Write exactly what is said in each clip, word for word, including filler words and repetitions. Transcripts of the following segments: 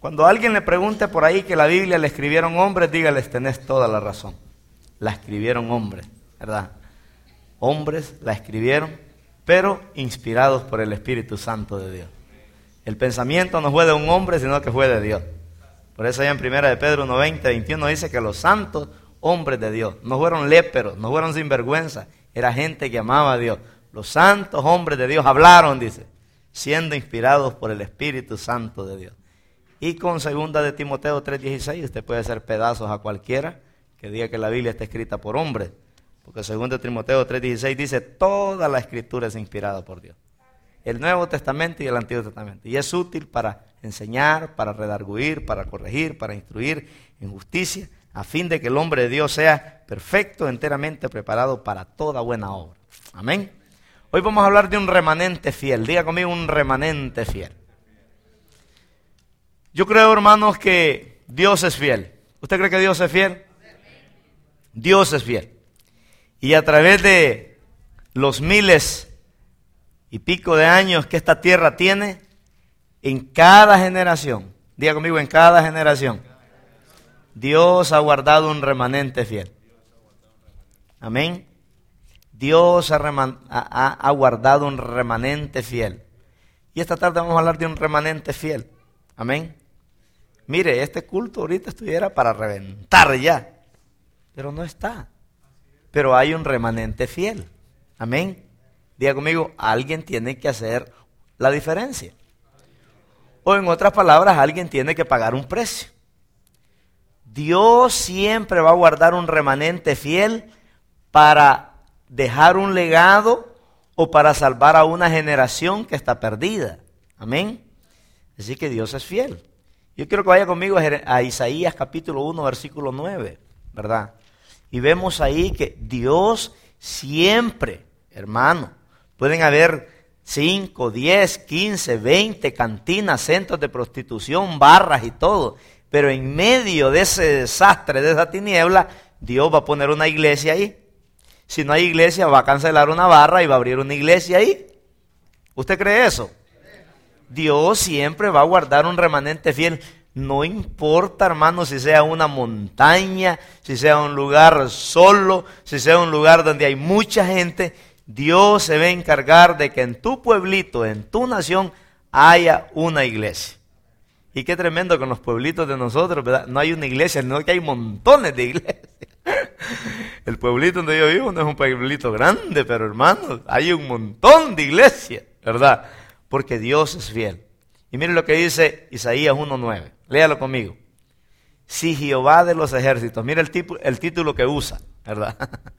Cuando alguien le pregunte por ahí que la Biblia la escribieron hombres, dígales, tenés toda la razón. La escribieron hombres, ¿verdad? Hombres la escribieron, pero inspirados por el Espíritu Santo de Dios. El pensamiento no fue de un hombre, sino que fue de Dios. Por eso allá en primera de Pedro uno, veinte, veintiuno dice que los santos hombres de Dios no fueron léperos, no fueron sinvergüenza, era gente que amaba a Dios. Los santos hombres de Dios hablaron, dice, siendo inspirados por el Espíritu Santo de Dios. Y con segunda de Timoteo tres dieciséis, usted puede hacer pedazos a cualquiera que diga que la Biblia está escrita por hombres. Porque segunda de Timoteo tres dieciséis dice, toda la escritura es inspirada por Dios. El Nuevo Testamento y el Antiguo Testamento. Y es útil para enseñar, para redarguir, para corregir, para instruir en justicia, a fin de que el hombre de Dios sea perfecto, enteramente preparado para toda buena obra. Amén. Hoy vamos a hablar de un remanente fiel. Diga conmigo, un remanente fiel. Yo creo, hermanos, que Dios es fiel. ¿Usted cree que Dios es fiel? Dios es fiel. Y a través de los miles y pico de años que esta tierra tiene, en cada generación, diga conmigo, en cada generación, Dios ha guardado un remanente fiel. Amén. Dios ha, reman- ha, ha guardado un remanente fiel. Y esta tarde vamos a hablar de un remanente fiel. Amén. Mire, este culto ahorita estuviera para reventar ya, pero no está. Pero hay un remanente fiel. Amén. Diga conmigo, alguien tiene que hacer la diferencia. O en otras palabras, alguien tiene que pagar un precio. Dios siempre va a guardar un remanente fiel para dejar un legado o para salvar a una generación que está perdida. Amén. Así que Dios es fiel. Yo quiero que vaya conmigo a Isaías capítulo uno, versículo nueve, ¿verdad? Y vemos ahí que Dios siempre, hermano, pueden haber cinco, diez, quince, veinte cantinas, centros de prostitución, barras y todo. Pero en medio de ese desastre, de esa tiniebla, Dios va a poner una iglesia ahí. Si no hay iglesia, va a cancelar una barra y va a abrir una iglesia ahí. ¿Usted cree eso? Dios siempre va a guardar un remanente fiel. No importa, hermano, si sea una montaña, si sea un lugar solo, si sea un lugar donde hay mucha gente, Dios se va a encargar de que en tu pueblito, en tu nación, haya una iglesia. Y qué tremendo que en los pueblitos de nosotros, ¿verdad? No hay una iglesia, sino que hay montones de iglesias. El pueblito donde yo vivo no es un pueblito grande, pero hermano, hay un montón de iglesias, ¿verdad? Porque Dios es fiel. Y mire lo que dice Isaías uno nueve. Léalo conmigo. Si Jehová de los ejércitos, mire el, tipo, el título que usa, ¿verdad?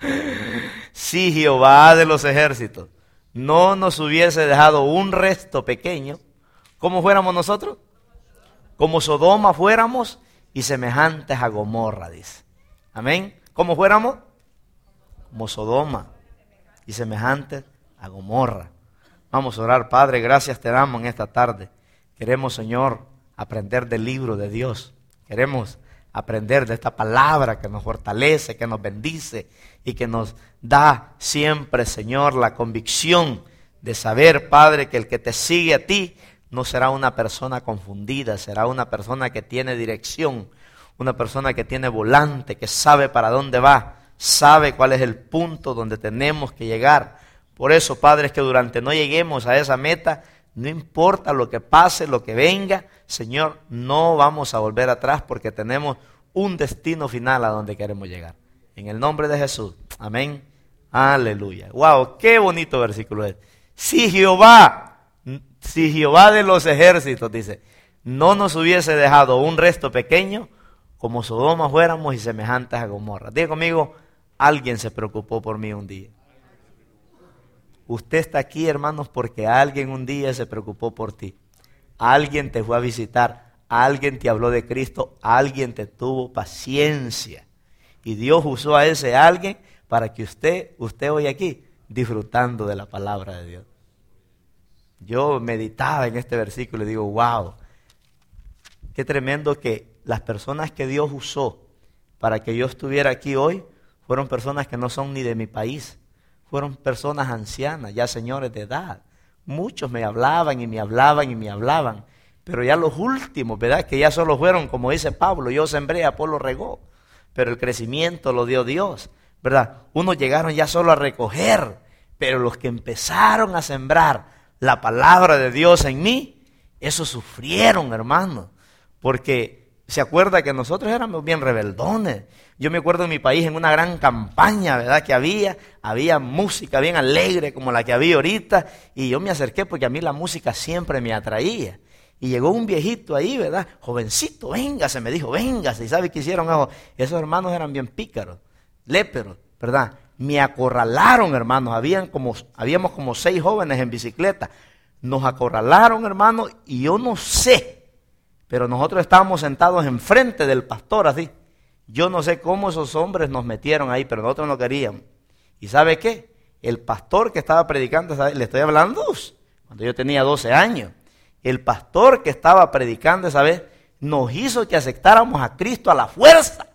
Si Jehová de los ejércitos no nos hubiese dejado un resto pequeño, ¿cómo fuéramos nosotros? Como Sodoma fuéramos y semejantes a Gomorra, dice. Amén. ¿Cómo fuéramos? Como Sodoma y semejantes a Gomorra. Vamos a orar. Padre, gracias te damos en esta tarde. Queremos, Señor, aprender del libro de Dios. Queremos aprender de esta palabra que nos fortalece, que nos bendice y que nos da siempre, Señor, la convicción de saber, Padre, que el que te sigue a ti no será una persona confundida, será una persona que tiene dirección, una persona que tiene volante, que sabe para dónde va, sabe cuál es el punto donde tenemos que llegar. Por eso, Padre, es que durante no lleguemos a esa meta, no importa lo que pase, lo que venga, Señor, no vamos a volver atrás porque tenemos un destino final a donde queremos llegar. En el nombre de Jesús. Amén. Aleluya. Wow, qué bonito versículo es. Si Jehová, si Jehová de los ejércitos, dice, no nos hubiese dejado un resto pequeño, como Sodoma fuéramos y semejantes a Gomorra. Diga conmigo, alguien se preocupó por mí un día. Usted está aquí, hermanos, porque alguien un día se preocupó por ti. Alguien te fue a visitar, alguien te habló de Cristo, alguien te tuvo paciencia. Y Dios usó a ese alguien para que usted, usted hoy aquí, disfrutando de la palabra de Dios. Yo meditaba en este versículo y digo, wow, qué tremendo que las personas que Dios usó para que yo estuviera aquí hoy, fueron personas que no son ni de mi país. Fueron personas ancianas, ya señores de edad. Muchos me hablaban y me hablaban y me hablaban. Pero ya los últimos, ¿verdad? Que ya solo fueron, como dice Pablo, yo sembré, Apolo regó, pero el crecimiento lo dio Dios, ¿verdad? Unos llegaron ya solo a recoger, pero los que empezaron a sembrar la palabra de Dios en mí, esos sufrieron, hermano, porque se acuerda que nosotros éramos bien rebeldones. Yo me acuerdo en mi país en una gran campaña, ¿verdad? Que había, había música bien alegre como la que había ahorita, y yo me acerqué porque a mí la música siempre me atraía. Y llegó un viejito ahí, ¿verdad? Jovencito, véngase, me dijo, véngase. ¿Y sabe qué hicieron? Oh, esos hermanos eran bien pícaros, léperos, ¿verdad? Me acorralaron, hermanos. Habían como, habíamos como seis jóvenes en bicicleta. Nos acorralaron, hermanos, y yo no sé, pero nosotros estábamos sentados enfrente del pastor, así. Yo no sé cómo esos hombres nos metieron ahí, pero nosotros no queríamos. ¿Y sabe qué? El pastor que estaba predicando, ¿sabe? Le estoy hablando cuando yo tenía doce años. El pastor que estaba predicando esa vez nos hizo que aceptáramos a Cristo a la fuerza.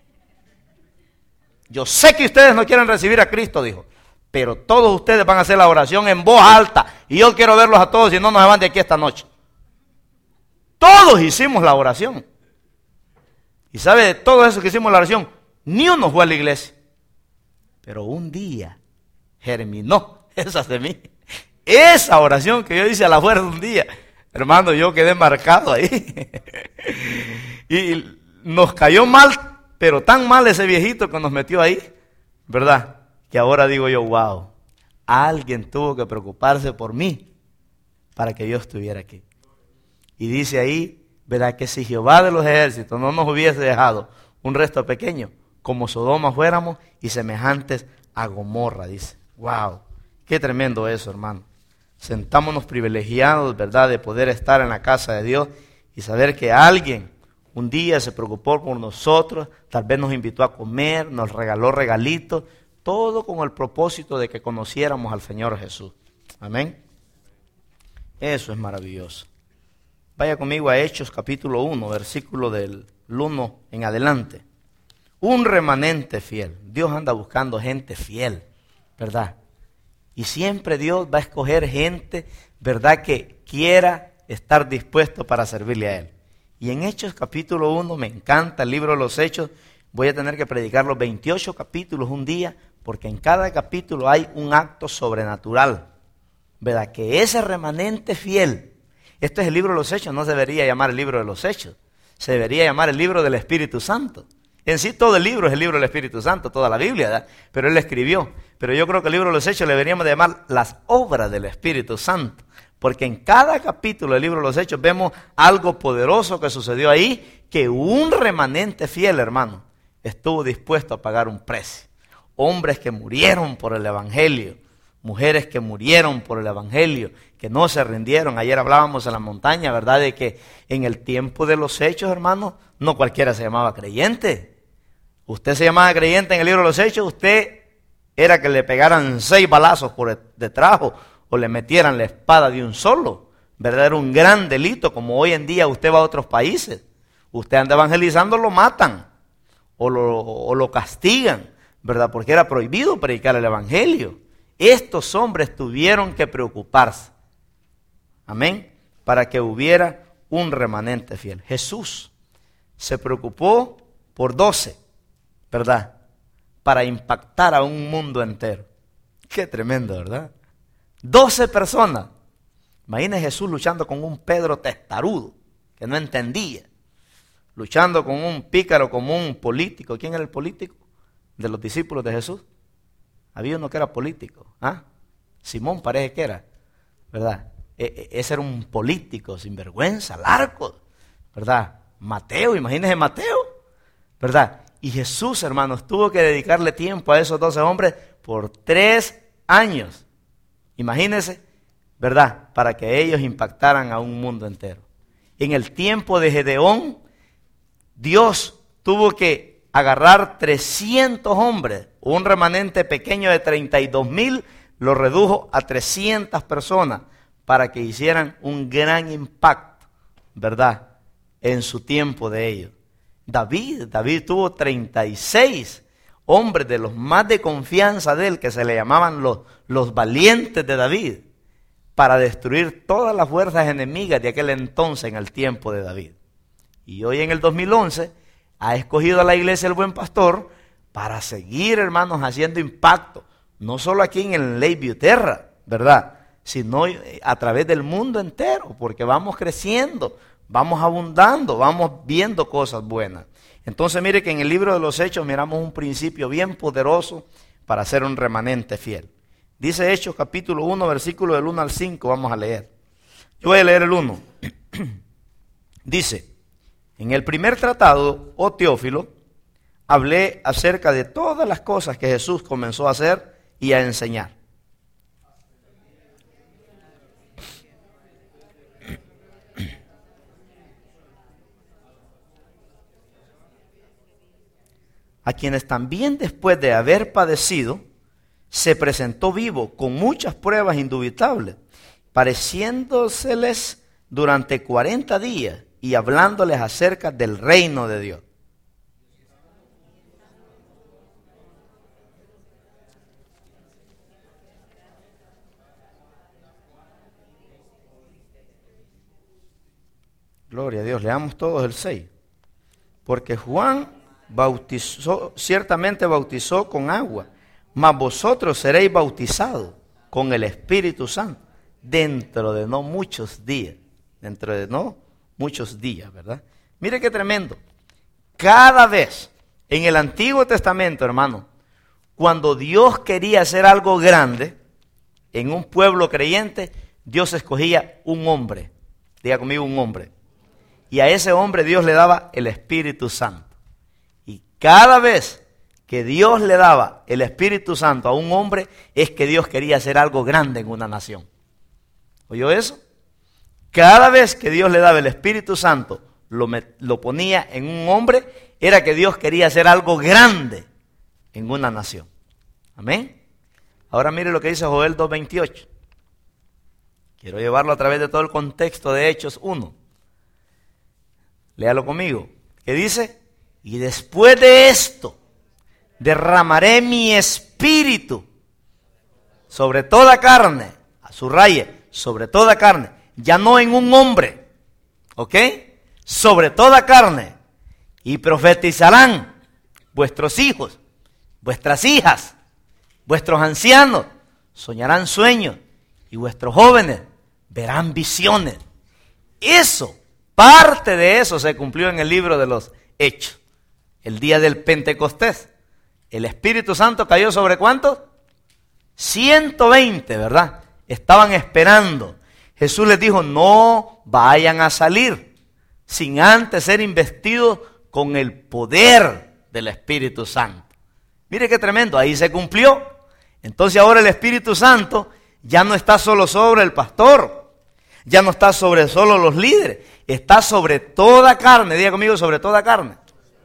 Yo sé que ustedes no quieren recibir a Cristo, dijo, pero todos ustedes van a hacer la oración en voz alta y yo quiero verlos a todos y no nos van de aquí esta noche. Todos hicimos la oración. Y sabe, de todo eso que hicimos la oración, ni uno fue a la iglesia. Pero un día germinó esa semilla. Esa oración que yo hice a la fuerza un día, hermano, yo quedé marcado ahí. Y nos cayó mal, pero tan mal ese viejito que nos metió ahí, ¿verdad? Que ahora digo yo, wow, alguien tuvo que preocuparse por mí para que yo estuviera aquí. Y dice ahí, ¿verdad? Que si Jehová de los ejércitos no nos hubiese dejado un resto pequeño, como Sodoma fuéramos y semejantes a Gomorra, dice. Wow, qué tremendo eso, hermano. Sentámonos privilegiados, ¿verdad?, de poder estar en la casa de Dios y saber que alguien un día se preocupó por nosotros, tal vez nos invitó a comer, nos regaló regalitos, todo con el propósito de que conociéramos al Señor Jesús. Amén. Eso es maravilloso. Vaya conmigo a Hechos capítulo uno, versículo del uno en adelante. Un remanente fiel. Dios anda buscando gente fiel, ¿verdad? Y siempre Dios va a escoger gente, ¿verdad?, que quiera estar dispuesto para servirle a Él. Y en Hechos capítulo uno, me encanta el libro de los Hechos, voy a tener que predicar los veintiocho capítulos un día, porque en cada capítulo hay un acto sobrenatural, ¿verdad? Que ese remanente fiel, este es el libro de los Hechos, no se debería llamar el libro de los Hechos, se debería llamar el libro del Espíritu Santo. En sí todo el libro es el libro del Espíritu Santo, toda la Biblia, ¿verdad? Pero Él escribió. Pero yo creo que el libro de los Hechos le deberíamos de llamar las obras del Espíritu Santo. Porque en cada capítulo del libro de los Hechos vemos algo poderoso que sucedió ahí, que un remanente fiel, hermano, estuvo dispuesto a pagar un precio. Hombres que murieron por el Evangelio, mujeres que murieron por el Evangelio, que no se rindieron. Ayer hablábamos en la montaña, ¿verdad?, de que en el tiempo de los Hechos, hermano, no cualquiera se llamaba creyente. Usted se llamaba creyente en el libro de los Hechos, usted era que le pegaran seis balazos por detrás o, o le metieran la espada de un solo, ¿verdad? Era un gran delito, como hoy en día usted va a otros países. Usted anda evangelizando, lo matan o lo, o lo castigan, ¿verdad? Porque era prohibido predicar el Evangelio. Estos hombres tuvieron que preocuparse, amén, para que hubiera un remanente fiel. Jesús se preocupó por doce, ¿verdad?, para impactar a un mundo entero. Qué tremendo, ¿verdad? Doce personas. Imagina Jesús luchando con un Pedro testarudo, que no entendía. Luchando con un pícaro, como un político. ¿Quién era el político de los discípulos de Jesús? Había uno que era político. ¿Ah? Simón parece que era, ¿verdad? E- e- ese era un político sin vergüenza, largo, ¿verdad? Mateo, imagínese Mateo, ¿verdad? Y Jesús, hermanos, tuvo que dedicarle tiempo a esos doce hombres por tres años. Imagínense, ¿verdad? Para que ellos impactaran a un mundo entero. En el tiempo de Gedeón, Dios tuvo que agarrar trescientos hombres, un remanente pequeño de treinta y dos mil, lo redujo a trescientas personas para que hicieran un gran impacto, ¿verdad?, en su tiempo de ellos. David, David tuvo treinta y seis hombres de los más de confianza de él, que se le llamaban los, los valientes de David, para destruir todas las fuerzas enemigas de aquel entonces en el tiempo de David. Y hoy en el dos mil once ha escogido a la iglesia el Buen Pastor para seguir, hermanos, haciendo impacto, no solo aquí en el Lakeview Terra, ¿verdad?, sino a través del mundo entero, porque vamos creciendo, vamos abundando, vamos viendo cosas buenas. Entonces mire que en el libro de los Hechos miramos un principio bien poderoso para ser un remanente fiel. Dice Hechos capítulo uno, versículo del uno al cinco, vamos a leer. Yo voy a leer el uno. Dice: en el primer tratado, oh Teófilo, hablé acerca de todas las cosas que Jesús comenzó a hacer y a enseñar. A quienes también después de haber padecido, se presentó vivo con muchas pruebas indubitables, pareciéndoseles durante cuarenta días y hablándoles acerca del reino de Dios. Gloria a Dios, leamos todos el seis. Porque Juan bautizó, ciertamente bautizó con agua, mas vosotros seréis bautizados con el Espíritu Santo dentro de no muchos días, dentro de no muchos días, ¿verdad? Mire qué tremendo. Cada vez en el Antiguo Testamento, hermano, cuando Dios quería hacer algo grande en un pueblo creyente, Dios escogía un hombre, diga conmigo un hombre, y a ese hombre Dios le daba el Espíritu Santo. Cada vez que Dios le daba el Espíritu Santo a un hombre, es que Dios quería hacer algo grande en una nación. ¿Oyó eso? Cada vez que Dios le daba el Espíritu Santo, lo, met, lo ponía en un hombre, era que Dios quería hacer algo grande en una nación. Amén. Ahora mire lo que dice Joel dos veintiocho. Quiero llevarlo a través de todo el contexto de Hechos uno. Léalo conmigo. ¿Qué dice? Y después de esto, derramaré mi espíritu sobre toda carne, a su raye, sobre toda carne, ya no en un hombre, ¿ok? Sobre toda carne, y profetizarán vuestros hijos, vuestras hijas, vuestros ancianos, soñarán sueños, y vuestros jóvenes verán visiones. Eso, parte de eso se cumplió en el libro de los Hechos. El día del Pentecostés, el Espíritu Santo cayó sobre ¿cuántos? ciento veinte, ¿verdad? Estaban esperando. Jesús les dijo, no vayan a salir sin antes ser investidos con el poder del Espíritu Santo. Mire qué tremendo, ahí se cumplió. Entonces ahora el Espíritu Santo ya no está solo sobre el pastor, ya no está sobre solo los líderes, está sobre toda carne, diga conmigo, sobre toda carne.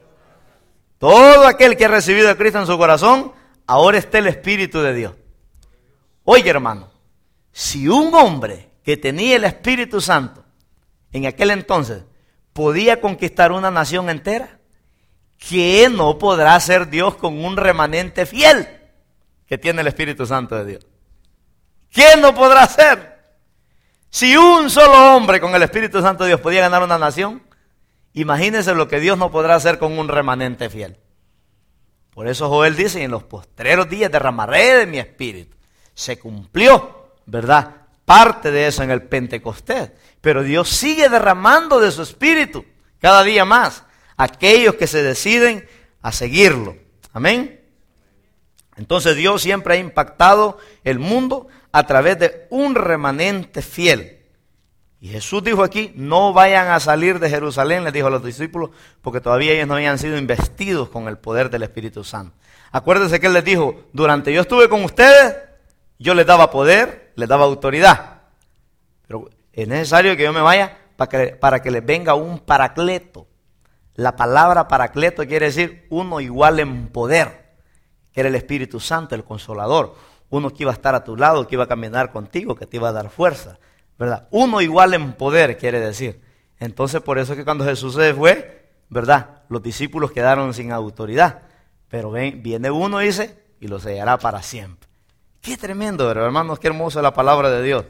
Todo aquel que ha recibido a Cristo en su corazón, ahora está el Espíritu de Dios. Oye, hermano, si un hombre que tenía el Espíritu Santo en aquel entonces podía conquistar una nación entera, ¿qué no podrá hacer Dios con un remanente fiel que tiene el Espíritu Santo de Dios? ¿Qué no podrá hacer? Si un solo hombre con el Espíritu Santo de Dios podía ganar una nación, imagínense lo que Dios no podrá hacer con un remanente fiel. Por eso Joel dice, en los postreros días derramaré de mi espíritu. Se cumplió, ¿verdad? Parte de eso en el Pentecostés. Pero Dios sigue derramando de su espíritu cada día más aquellos que se deciden a seguirlo. Amén. Entonces Dios siempre ha impactado el mundo a través de un remanente fiel. Y Jesús dijo aquí, no vayan a salir de Jerusalén, les dijo a los discípulos, porque todavía ellos no habían sido investidos con el poder del Espíritu Santo. Acuérdense que Él les dijo, durante yo estuve con ustedes, yo les daba poder, les daba autoridad. Pero es necesario que yo me vaya para que, para que les venga un paracleto. La palabra paracleto quiere decir uno igual en poder, que era el Espíritu Santo, el Consolador. Uno que iba a estar a tu lado, que iba a caminar contigo, que te iba a dar fuerza, ¿verdad? Uno igual en poder quiere decir. Entonces por eso es que cuando Jesús se fue, ¿verdad? Los discípulos quedaron sin autoridad. Pero ven, viene uno, dice, y lo sellará para siempre. Qué tremendo, ¿verdad, hermanos? Qué hermosa es la palabra de Dios.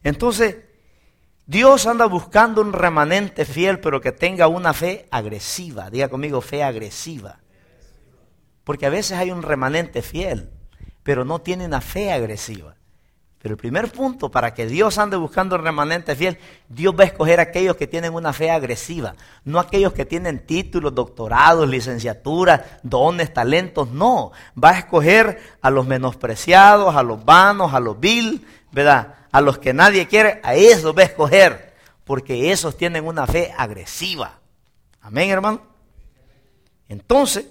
Entonces, Dios anda buscando un remanente fiel, pero que tenga una fe agresiva. Diga conmigo, fe agresiva. Porque a veces hay un remanente fiel, pero no tiene una fe agresiva. Pero el primer punto para que Dios ande buscando un remanente fiel, Dios va a escoger a aquellos que tienen una fe agresiva, no aquellos que tienen títulos, doctorados, licenciaturas, dones, talentos, no. Va a escoger a los menospreciados, a los vanos, a los vil, ¿verdad? A los que nadie quiere, a esos va a escoger, porque esos tienen una fe agresiva. Amén, hermano. Entonces,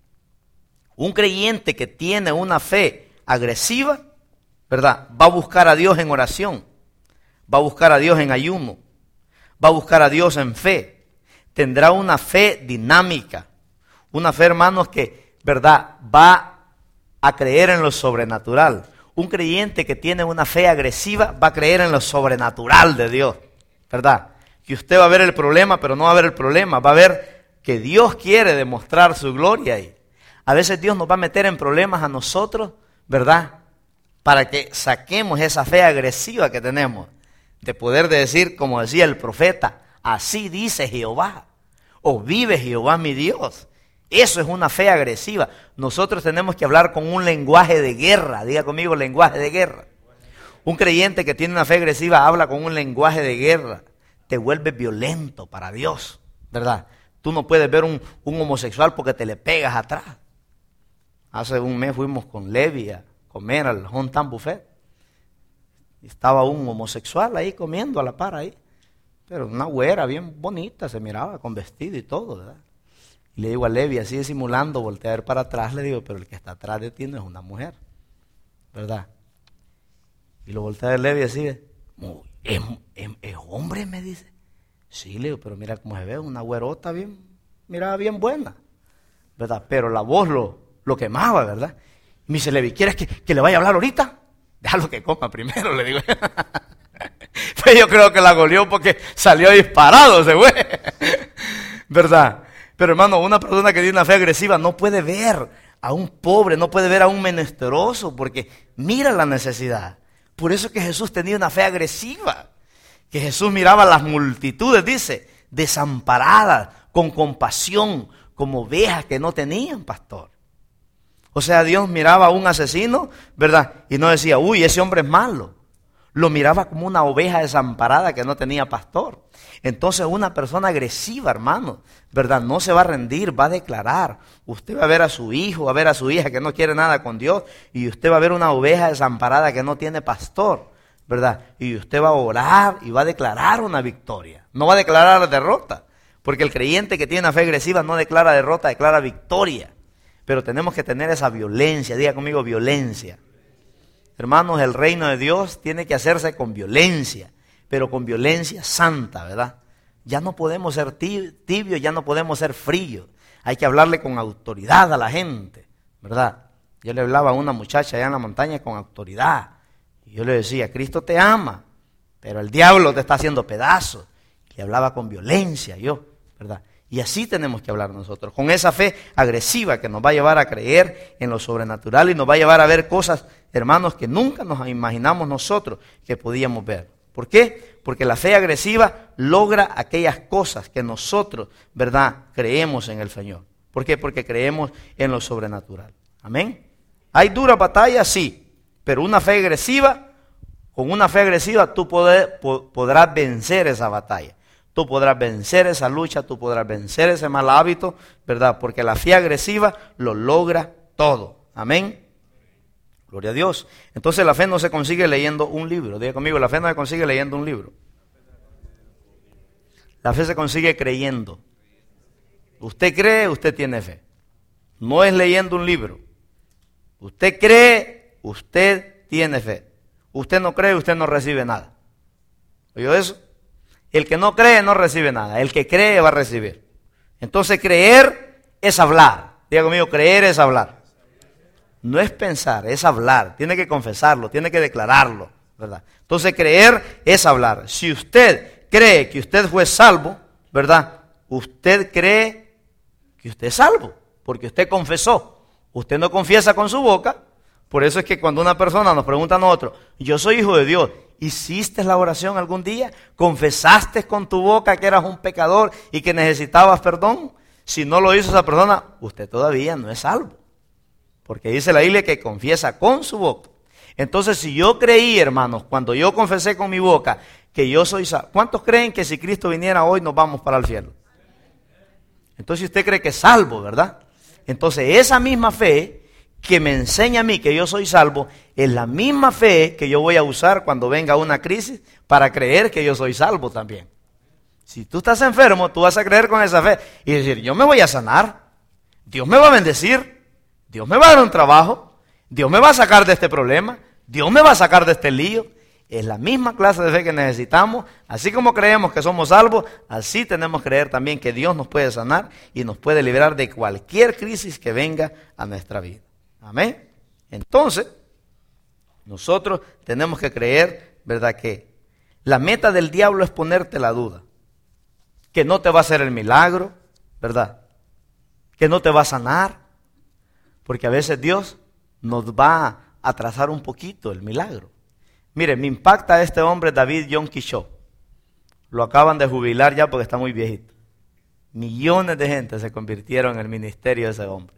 un creyente que tiene una fe agresiva, ¿verdad? Va a buscar a Dios en oración, va a buscar a Dios en ayuno, va a buscar a Dios en fe. Tendrá una fe dinámica, una fe, hermanos, que, ¿verdad? Va a creer en lo sobrenatural. Un creyente que tiene una fe agresiva va a creer en lo sobrenatural de Dios, ¿verdad? Que usted va a ver el problema, pero no va a ver el problema, va a ver que Dios quiere demostrar su gloria ahí. A veces Dios nos va a meter en problemas a nosotros, ¿verdad? Para que saquemos esa fe agresiva que tenemos, de poder decir, como decía el profeta, así dice Jehová, o vive Jehová mi Dios. Eso es una fe agresiva. Nosotros tenemos que hablar con un lenguaje de guerra. Diga conmigo, lenguaje de guerra. Un creyente que tiene una fe agresiva habla con un lenguaje de guerra. Te vuelves violento para Dios, ¿verdad? Tú no puedes ver un, un homosexual porque te le pegas atrás. Hace un mes fuimos con Levi a comer al Hometown Buffet. Estaba un homosexual ahí comiendo a la par ahí. Pero una güera bien bonita, se miraba con vestido y todo, ¿verdad? Y le digo a Levi, así disimulando, volteé a ver para atrás, le digo, pero el que está atrás de ti no es una mujer, ¿verdad? Y lo volteé a ver Levi así, ¿es, es, es, es hombre? Me dice. Sí, le digo, pero mira cómo se ve, una güerota bien, miraba bien buena, ¿verdad? Pero la voz lo, lo quemaba, ¿verdad? Y me dice Levi, ¿quieres que, que le vaya a hablar ahorita? Déjalo que coma primero, le digo. Pues yo creo que la goleó porque salió disparado ese güey, ¿verdad? Pero hermano, una persona que tiene una fe agresiva no puede ver a un pobre, no puede ver a un menesteroso, porque mira la necesidad. Por eso que Jesús tenía una fe agresiva, que Jesús miraba a las multitudes, dice, desamparadas, con compasión, como ovejas que no tenían pastor. O sea, Dios miraba a un asesino, ¿verdad? Y no decía, uy, ese hombre es malo. Lo miraba como una oveja desamparada que no tenía pastor. Entonces una persona agresiva, hermano, ¿verdad? No se va a rendir, va a declarar. Usted va a ver a su hijo, va a ver a su hija que no quiere nada con Dios, y usted va a ver una oveja desamparada que no tiene pastor, ¿verdad? Y usted va a orar y va a declarar una victoria. No va a declarar derrota, porque el creyente que tiene una fe agresiva no declara derrota, declara victoria. Pero tenemos que tener esa violencia, diga conmigo violencia. Hermanos, el reino de Dios tiene que hacerse con violencia, pero con violencia santa, ¿verdad? Ya no podemos ser tibios, ya no podemos ser fríos. Hay que hablarle con autoridad a la gente, ¿verdad? Yo le hablaba a una muchacha allá en la montaña con autoridad. Y yo le decía, Cristo te ama, pero el diablo te está haciendo pedazos. Le hablaba con violencia yo, ¿verdad? Y así tenemos que hablar nosotros, con esa fe agresiva que nos va a llevar a creer en lo sobrenatural y nos va a llevar a ver cosas, hermanos, que nunca nos imaginamos nosotros que podíamos ver. ¿Por qué? Porque la fe agresiva logra aquellas cosas que nosotros, ¿verdad?, creemos en el Señor. ¿Por qué? Porque creemos en lo sobrenatural. Amén. ¿Hay dura batalla? Sí, pero una fe agresiva, con una fe agresiva tú poder, po, podrás vencer esa batalla. Tú podrás vencer esa lucha, tú podrás vencer ese mal hábito, ¿verdad? Porque la fe agresiva lo logra todo. Amén. Gloria a Dios. Entonces la fe no se consigue leyendo un libro. Diga conmigo, la fe no se consigue leyendo un libro. La fe se consigue creyendo. Usted cree, usted tiene fe. No es leyendo un libro. Usted cree, usted tiene fe. Usted no cree, usted no recibe nada. ¿Oyó eso? El que no cree no recibe nada. El que cree va a recibir. Entonces creer es hablar. Diga conmigo, creer es hablar. No es pensar, es hablar. Tiene que confesarlo, tiene que declararlo, ¿verdad? Entonces creer es hablar. Si usted cree que usted fue salvo, ¿verdad? Usted cree que usted es salvo, porque usted confesó. Usted no confiesa con su boca, Por eso es que cuando una persona nos pregunta a nosotros, yo soy hijo de Dios, ¿hiciste la oración algún día? ¿Confesaste con tu boca que eras un pecador y que necesitabas perdón? Si no lo hizo esa persona, usted todavía no es salvo. Porque dice la Biblia que confiesa con su boca. Entonces, si yo creí, hermanos, cuando yo confesé con mi boca que yo soy salvo, ¿cuántos creen que si Cristo viniera hoy nos vamos para el cielo? Entonces usted cree que es salvo, ¿verdad? Entonces esa misma fe que me enseña a mí que yo soy salvo es la misma fe que yo voy a usar cuando venga una crisis para creer que yo soy salvo también. Si tú estás enfermo, tú vas a creer con esa fe y decir, yo me voy a sanar, Dios me va a bendecir, Dios me va a dar un trabajo, Dios me va a sacar de este problema, Dios me va a sacar de este lío. Es la misma clase de fe que necesitamos. Así como creemos que somos salvos, así tenemos que creer también que Dios nos puede sanar y nos puede liberar de cualquier crisis que venga a nuestra vida. Amén. Entonces, nosotros tenemos que creer, ¿verdad?, que la meta del diablo es ponerte la duda. Que no te va a hacer el milagro, ¿verdad? Que no te va a sanar. Porque a veces Dios nos va a atrasar un poquito el milagro. Mire, me impacta este hombre David Yonki Cho. Lo acaban de jubilar ya porque está muy viejito. Millones de gente se convirtieron en el ministerio de ese hombre.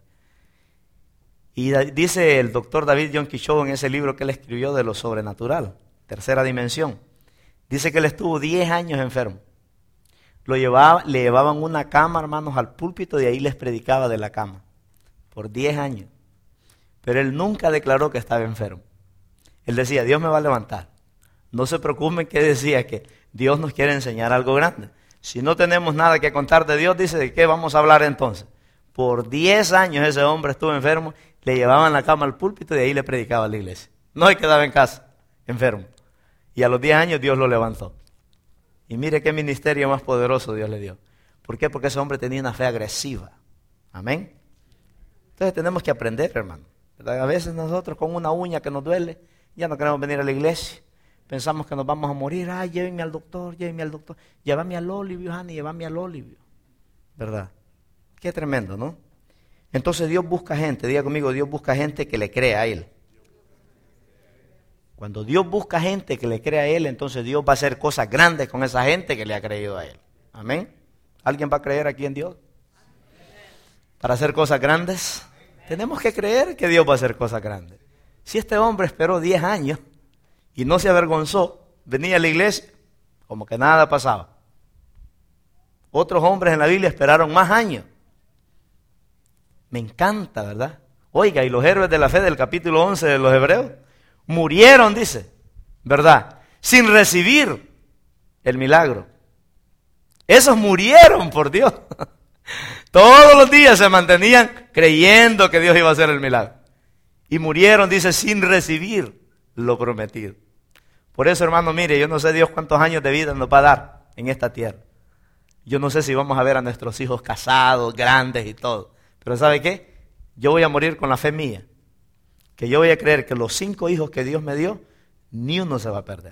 Y dice el doctor David Yonki Cho en ese libro que él escribió de lo sobrenatural, tercera dimensión. Dice que él estuvo diez años enfermo. Lo llevaba, le llevaban una cama, hermanos, al púlpito y ahí les predicaba de la cama. Por diez años. Pero él nunca declaró que estaba enfermo. Él decía, Dios me va a levantar. No se preocupen que decía que Dios nos quiere enseñar algo grande. Si no tenemos nada que contar de Dios, dice, ¿de qué vamos a hablar entonces? Por diez años ese hombre estuvo enfermo, le llevaban la cama al púlpito y de ahí le predicaba a la iglesia. No se quedaba en casa, enfermo. Y a los diez años Dios lo levantó. Y mire qué ministerio más poderoso Dios le dio. ¿Por qué? Porque ese hombre tenía una fe agresiva. Amén. Entonces tenemos que aprender, hermano. ¿Verdad? A veces nosotros con una uña que nos duele, ya no queremos venir a la iglesia. Pensamos que nos vamos a morir. Ay, llévenme al doctor, llévenme al doctor. Llévame al Olivio, Hani, llévame al Olivio. ¿Verdad? Qué tremendo, ¿no? Entonces Dios busca gente, diga conmigo, Dios busca gente que le crea a Él. Cuando Dios busca gente que le crea a Él, entonces Dios va a hacer cosas grandes con esa gente que le ha creído a Él. Amén. ¿Alguien va a creer aquí en Dios? Para hacer cosas grandes, tenemos que creer que Dios va a hacer cosas grandes. Si este hombre esperó diez años y no se avergonzó, venía a la iglesia como que nada pasaba. Otros hombres en la Biblia esperaron más años. Me encanta, ¿verdad? Oiga, y los héroes de la fe del capítulo once de los Hebreos murieron, dice, ¿verdad? Sin recibir el milagro. Esos murieron por Dios. Todos los días se mantenían creyendo que Dios iba a hacer el milagro. Y murieron, dice, sin recibir lo prometido. Por eso, hermano, mire, yo no sé Dios cuántos años de vida nos va a dar en esta tierra. Yo no sé si vamos a ver a nuestros hijos casados, grandes y todo. Pero ¿sabe qué? Yo voy a morir con la fe mía. Que yo voy a creer que los cinco hijos que Dios me dio, ni uno se va a perder.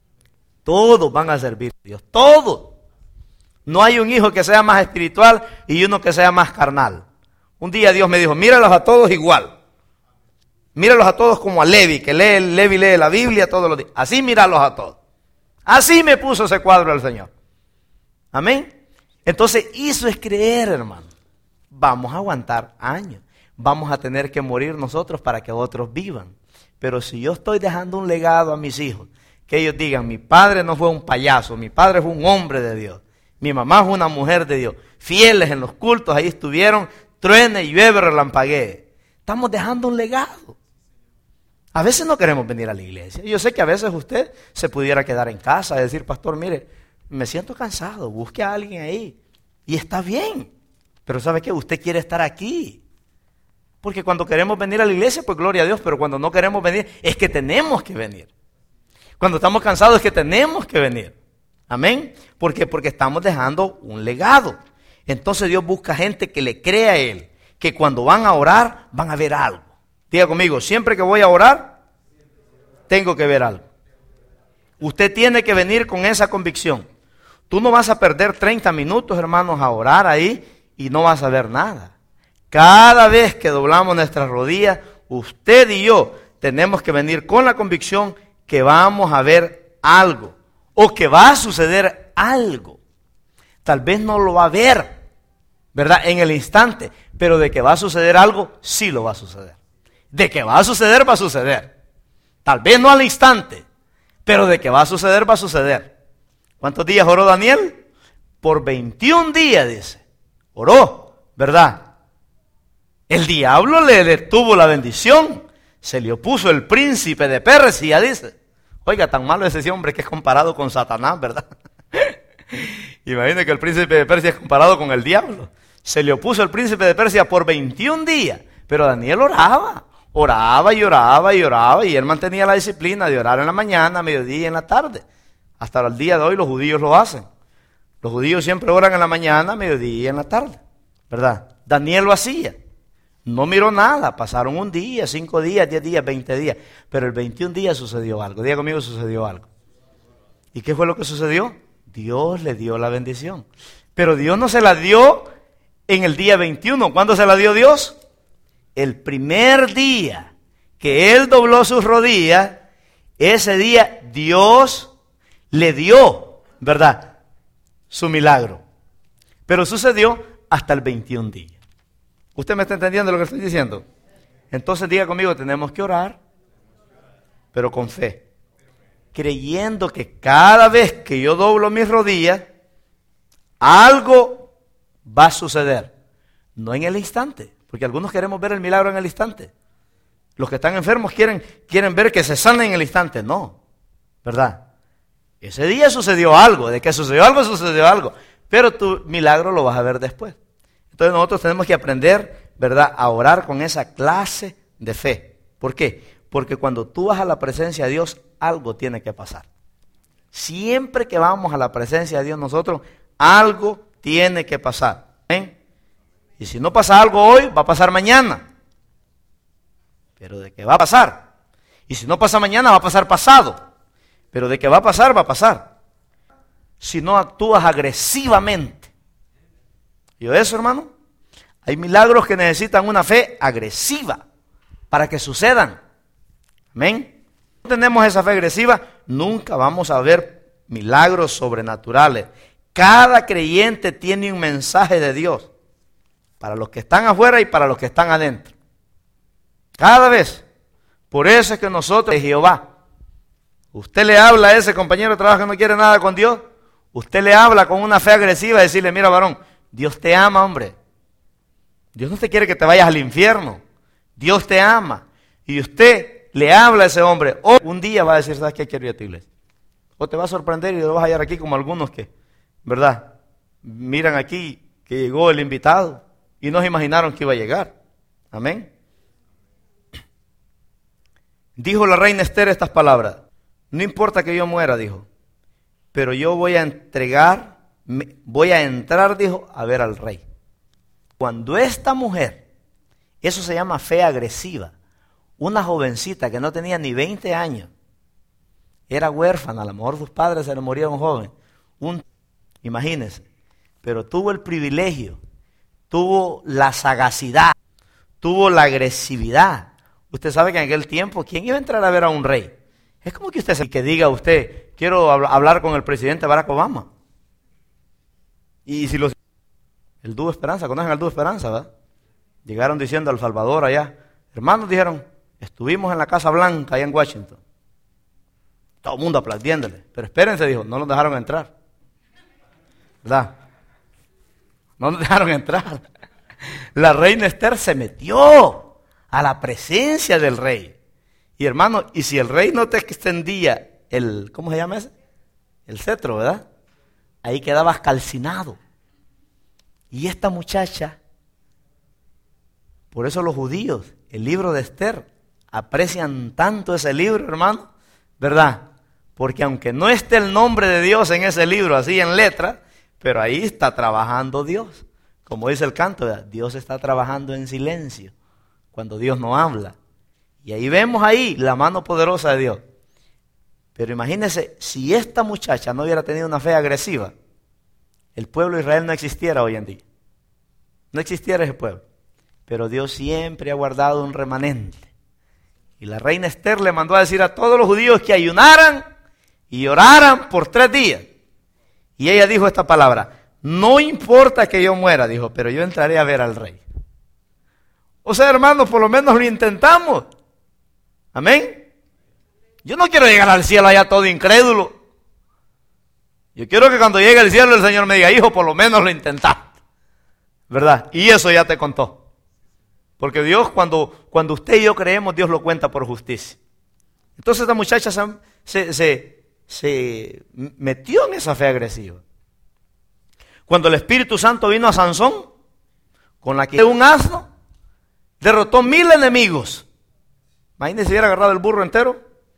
Todos van a servir a Dios. Todos. No hay un hijo que sea más espiritual y uno que sea más carnal. Un día Dios me dijo, míralos a todos igual. Míralos a todos como a Levi, que lee, Levi lee la Biblia todos los días. Así míralos a todos. Así me puso ese cuadro el Señor. Amén. Entonces, eso es creer, hermano. Vamos a aguantar años. Vamos a tener que morir nosotros para que otros vivan. Pero si yo estoy dejando un legado a mis hijos, que ellos digan, mi padre no fue un payaso, mi padre fue un hombre de Dios, mi mamá fue una mujer de Dios, fieles en los cultos, ahí estuvieron, truene, llueve, relampaguee. Estamos dejando un legado. A veces no queremos venir a la iglesia. Yo sé que a veces usted se pudiera quedar en casa y decir, pastor, mire, me siento cansado, busque a alguien ahí. Y está bien. Pero ¿sabe qué? Usted quiere estar aquí. Porque cuando queremos venir a la iglesia, pues gloria a Dios, pero cuando no queremos venir, es que tenemos que venir. Cuando estamos cansados es que tenemos que venir. Amén. ¿Por qué? Porque estamos dejando un legado. Entonces Dios busca gente que le crea a Él, que cuando van a orar, van a ver algo. Diga conmigo, siempre que voy a orar, tengo que ver algo. Usted tiene que venir con esa convicción. Tú no vas a perder treinta minutos, hermanos, a orar ahí y no vas a ver nada. Cada vez que doblamos nuestras rodillas, usted y yo tenemos que venir con la convicción que vamos a ver algo o que va a suceder algo. Tal vez no lo va a ver, ¿verdad? En el instante, pero de que va a suceder algo, sí lo va a suceder. De que va a suceder, va a suceder. Tal vez no al instante, pero de que va a suceder, va a suceder. ¿Cuántos días oró Daniel? Por veintiún días, dice. Oró, ¿verdad? El diablo le detuvo la bendición. Se le opuso el príncipe de Persia, dice. Oiga, tan malo es ese hombre que es comparado con Satanás, ¿verdad? Imagínate que el príncipe de Persia es comparado con el diablo. Se le opuso el príncipe de Persia por veintiún días. Pero Daniel oraba. Oraba y oraba y oraba. Y él mantenía la disciplina de orar en la mañana, mediodía y en la tarde. Hasta el día de hoy los judíos lo hacen. Los judíos siempre oran en la mañana, mediodía y en la tarde, ¿verdad? Daniel lo hacía. No miró nada. Pasaron un día, cinco días, diez días, veinte días. Pero el veintiún día sucedió algo. Diga conmigo, sucedió algo. ¿Y qué fue lo que sucedió? Dios le dio la bendición. Pero Dios no se la dio en el día veintiuno. ¿Cuándo se la dio Dios? El primer día que él dobló sus rodillas, ese día Dios le dio, ¿verdad?, su milagro. Pero sucedió hasta el veintiún día. ¿Usted me está entendiendo lo que estoy diciendo? Entonces diga conmigo, tenemos que orar, pero con fe. Creyendo que cada vez que yo doblo mis rodillas, algo va a suceder. No en el instante, porque algunos queremos ver el milagro en el instante. Los que están enfermos quieren, quieren ver que se sanen en el instante. No, ¿verdad? Ese día sucedió algo, de que sucedió algo, sucedió algo. Pero tu milagro lo vas a ver después. Entonces nosotros tenemos que aprender, ¿verdad?, a orar con esa clase de fe. ¿Por qué? Porque cuando tú vas a la presencia de Dios, algo tiene que pasar. Siempre que vamos a la presencia de Dios nosotros, algo tiene que pasar. ¿Eh? Y si no pasa algo hoy, va a pasar mañana. Pero de que va a pasar. Y si no pasa mañana, va a pasar pasado. Pero de que va a pasar, va a pasar. Si no actúas agresivamente. ¿Y eso, hermano? Hay milagros que necesitan una fe agresiva para que sucedan. Amén. Si no tenemos esa fe agresiva, nunca vamos a ver milagros sobrenaturales. Cada creyente tiene un mensaje de Dios. Para los que están afuera y para los que están adentro. Cada vez. Por eso es que nosotros, de Jehová, usted le habla a ese compañero de trabajo que no quiere nada con Dios. Usted le habla con una fe agresiva y decirle, mira varón, Dios te ama, hombre. Dios no te quiere que te vayas al infierno. Dios te ama. Y usted le habla a ese hombre. O un día va a decir, ¿sabes qué? Quiero ir a tu iglesia. O te va a sorprender y lo vas a hallar aquí como algunos que, ¿verdad? Miran aquí que llegó el invitado y no se imaginaron que iba a llegar. Amén. Dijo la reina Esther estas palabras. No importa que yo muera, dijo, pero yo voy a entregar, voy a entrar, dijo, a ver al rey. Cuando esta mujer, eso se llama fe agresiva, una jovencita que no tenía ni veinte años, era huérfana, a lo mejor sus padres se le murieron joven, un, imagínense, pero tuvo el privilegio, tuvo la sagacidad, tuvo la agresividad. Usted sabe que en aquel tiempo, ¿quién iba a entrar a ver a un rey? Es como que usted que diga a usted, quiero hablar con el presidente Barack Obama. Y si los... El dúo Esperanza, ¿conocen al dúo Esperanza, verdad? Llegaron diciendo al Salvador allá. Hermanos, dijeron, estuvimos en la Casa Blanca allá en Washington. Todo el mundo aplaudiéndole. Pero espérense, dijo, no nos dejaron entrar. ¿Verdad? No nos dejaron entrar. La reina Esther se metió a la presencia del rey. Y hermano, y si el rey no te extendía el, ¿cómo se llama ese? El cetro, ¿verdad? Ahí quedabas calcinado. Y esta muchacha, por eso los judíos, el libro de Esther, aprecian tanto ese libro, hermano, ¿verdad? Porque aunque no esté el nombre de Dios en ese libro, así en letra, pero ahí está trabajando Dios. Como dice el canto, ¿verdad? Dios está trabajando en silencio, cuando Dios no habla. Y ahí vemos ahí la mano poderosa de Dios. Pero imagínense, si esta muchacha no hubiera tenido una fe agresiva, el pueblo de Israel no existiera hoy en día. No existiera ese pueblo. Pero Dios siempre ha guardado un remanente. Y la reina Esther le mandó a decir a todos los judíos que ayunaran y oraran por tres días. Y ella dijo esta palabra: no importa que yo muera, dijo, pero yo entraré a ver al rey. O sea, hermanos, por lo menos lo intentamos. Amén. Yo no quiero llegar al cielo allá todo incrédulo. Yo quiero que cuando llegue al cielo el Señor me diga: hijo, por lo menos lo intentaste, ¿verdad? Y eso ya te contó. Porque Dios, cuando, cuando usted y yo creemos, Dios lo cuenta por justicia. Entonces esta muchacha se, se, se, se metió en esa fe agresiva. Cuando el Espíritu Santo vino a Sansón, con la que de un asno, derrotó mil enemigos. Imagínense si hubiera agarrado el burro entero,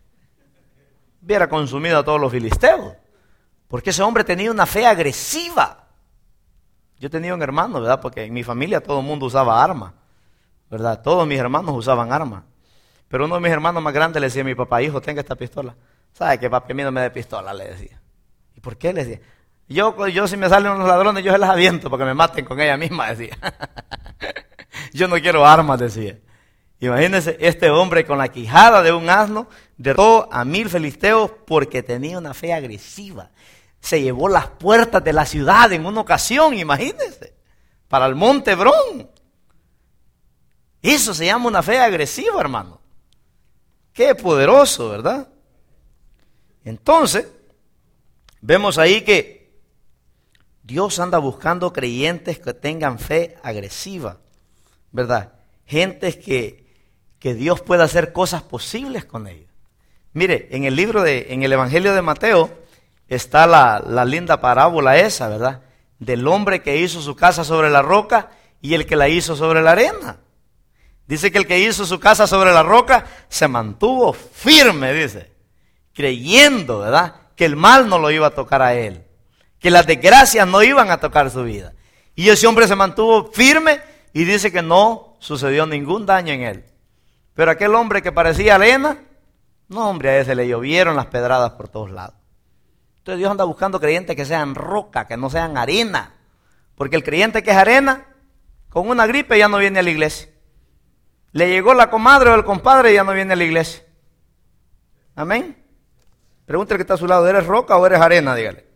hubiera consumido a todos los filisteos. Porque ese hombre tenía una fe agresiva. Yo tenía un hermano, ¿verdad? Porque en mi familia todo el mundo usaba armas, ¿verdad? Todos mis hermanos usaban armas. Pero uno de mis hermanos más grandes le decía a mi papá: hijo, tenga esta pistola. ¿Sabe que papi a mí no me dé pistola? Le decía. ¿Y por qué? Le decía. Yo, yo si me salen unos ladrones, yo se las aviento para que me maten con ella misma, decía. Yo no quiero armas, decía. Imagínense, este hombre con la quijada de un asno derrotó a mil filisteos porque tenía una fe agresiva. Se llevó las puertas de la ciudad en una ocasión, imagínense, para el monte Hebrón. Eso se llama una fe agresiva, hermano. Qué poderoso, ¿verdad? Entonces, vemos ahí que Dios anda buscando creyentes que tengan fe agresiva, ¿verdad? Gentes que, que Dios pueda hacer cosas posibles con ellos. Mire, en el libro de, en el Evangelio de Mateo, está la, la linda parábola esa, ¿verdad? Del hombre que hizo su casa sobre la roca y el que la hizo sobre la arena. Dice que el que hizo su casa sobre la roca se mantuvo firme, dice, creyendo, ¿verdad?, que el mal no lo iba a tocar a él, que las desgracias no iban a tocar su vida. Y ese hombre se mantuvo firme y dice que no sucedió ningún daño en él. Pero aquel hombre que parecía arena, no, hombre, a ese le llovieron las pedradas por todos lados. Entonces Dios anda buscando creyentes que sean roca, que no sean arena. Porque el creyente que es arena, con una gripe ya no viene a la iglesia. Le llegó la comadre o el compadre y ya no viene a la iglesia. Amén. Pregúntale que está a su lado: ¿eres roca o eres arena? Dígale.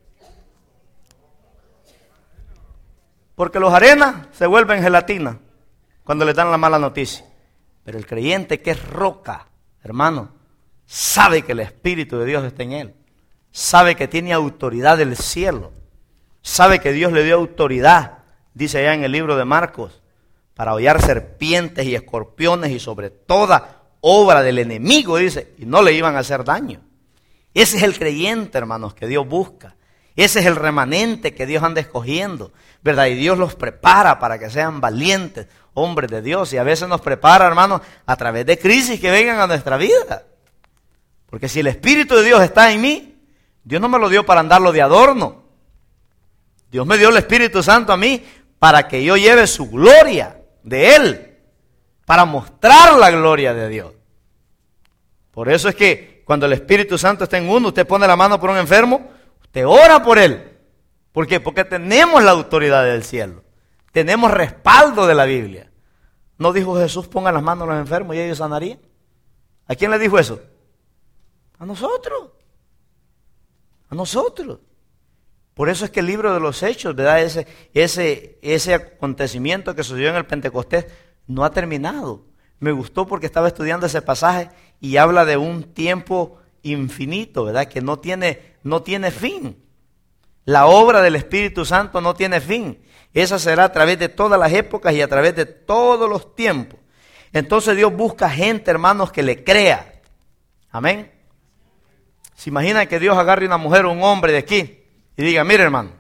Porque los arenas se vuelven gelatina cuando les dan la mala noticia. Pero el creyente que es roca, hermano, sabe que el Espíritu de Dios está en él. Sabe que tiene autoridad del cielo. Sabe que Dios le dio autoridad, dice allá en el libro de Marcos, para hollar serpientes y escorpiones y sobre toda obra del enemigo, dice, y no le iban a hacer daño. Ese es el creyente, hermanos, que Dios busca. Ese es el remanente que Dios anda escogiendo, ¿verdad? Y Dios los prepara para que sean valientes, hombres de Dios. Y a veces nos prepara, hermanos, a través de crisis que vengan a nuestra vida. Porque si el Espíritu de Dios está en mí, Dios no me lo dio para andarlo de adorno. Dios me dio el Espíritu Santo a mí para que yo lleve su gloria de Él, para mostrar la gloria de Dios. Por eso es que cuando el Espíritu Santo está en uno, usted pone la mano por un enfermo, usted ora por él. ¿Por qué? Porque tenemos la autoridad del cielo. Tenemos respaldo de la Biblia. ¿No dijo Jesús: pongan las manos a los enfermos y ellos sanarían? ¿A quién le dijo eso? A nosotros. A nosotros. Por eso es que el libro de los Hechos, ¿verdad? Ese, ese, ese acontecimiento que sucedió en el Pentecostés no ha terminado. Me gustó porque estaba estudiando ese pasaje y habla de un tiempo infinito, ¿verdad? Que no tiene, no tiene fin. La obra del Espíritu Santo no tiene fin. Esa será a través de todas las épocas y a través de todos los tiempos. Entonces Dios busca gente, hermanos, que le crea. Amén. ¿Se imaginan que Dios agarre una mujer o un hombre de aquí y diga: mire, hermano,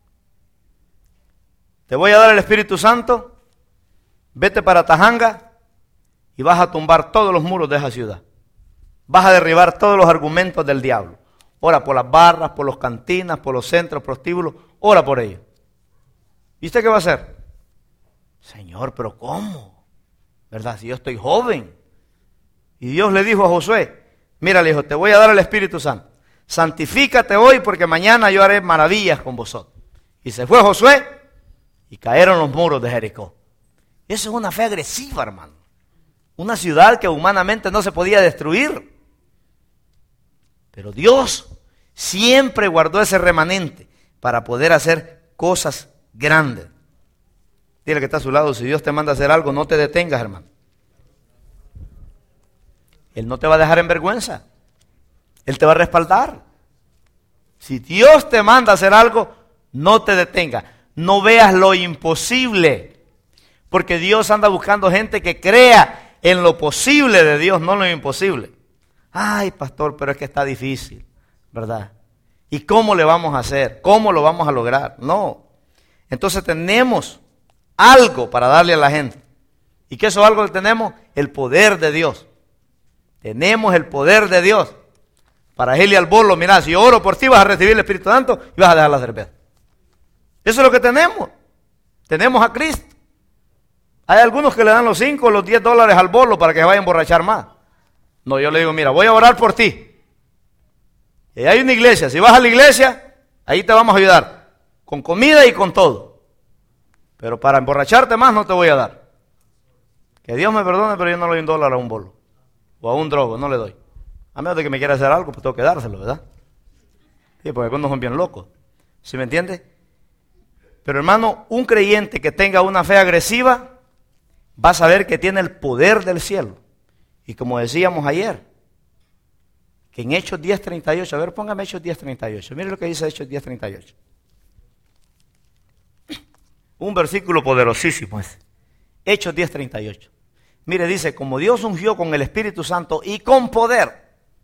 te voy a dar el Espíritu Santo, vete para Tajanga y vas a tumbar todos los muros de esa ciudad? Vas a derribar todos los argumentos del diablo. Ora por las barras, por los cantinas, por los centros prostíbulos, ora por ellos. ¿Y usted qué va a hacer? Señor, pero ¿cómo? ¿Verdad? Si yo estoy joven. Y Dios le dijo a Josué: mira, le dijo, te voy a dar el Espíritu Santo. Santifícate hoy porque mañana yo haré maravillas con vosotros. Y se fue Josué y cayeron los muros de Jericó. Eso es una fe agresiva, hermano. Una ciudad que humanamente no se podía destruir. Pero Dios siempre guardó ese remanente para poder hacer cosas grandes. Dile que está a su lado, si Dios te manda a hacer algo, no te detengas, hermano. Él no te va a dejar en vergüenza. Él te va a respaldar. Si Dios te manda a hacer algo, no te detengas. No veas lo imposible. Porque Dios anda buscando gente que crea en lo posible de Dios, no en lo imposible. Ay, pastor, pero es que está difícil, ¿verdad? ¿Y cómo le vamos a hacer? ¿Cómo lo vamos a lograr? No. Entonces tenemos algo para darle a la gente. ¿Y qué eso algo que tenemos? El poder de Dios. Tenemos el poder de Dios. Para irle al bolo, mira, si yo oro por ti vas a recibir el Espíritu Santo y vas a dejar la cerveza. Eso es lo que tenemos. Tenemos a Cristo. Hay algunos que le dan los cinco o los diez dólares al bolo para que se vaya a emborrachar más. No, yo le digo, mira, voy a orar por ti. Y hay una iglesia, si vas a la iglesia, ahí te vamos a ayudar. Con comida y con todo. Pero para emborracharte más no te voy a dar. Que Dios me perdone, pero yo no le doy un dólar a un bolo. O a un drogo, no le doy. A menos de que me quiera hacer algo, pues tengo que dárselo, ¿verdad? Sí, porque algunos son bien locos. ¿Sí me entiende? Pero hermano, un creyente que tenga una fe agresiva va a saber que tiene el poder del cielo. Y como decíamos ayer, que en Hechos diez treinta y ocho, a ver, póngame Hechos diez treinta y ocho. Mire lo que dice Hechos diez treinta y ocho. Un versículo poderosísimo es. Hechos diez treinta y ocho. Mire, dice, como Dios ungió con el Espíritu Santo y con poder.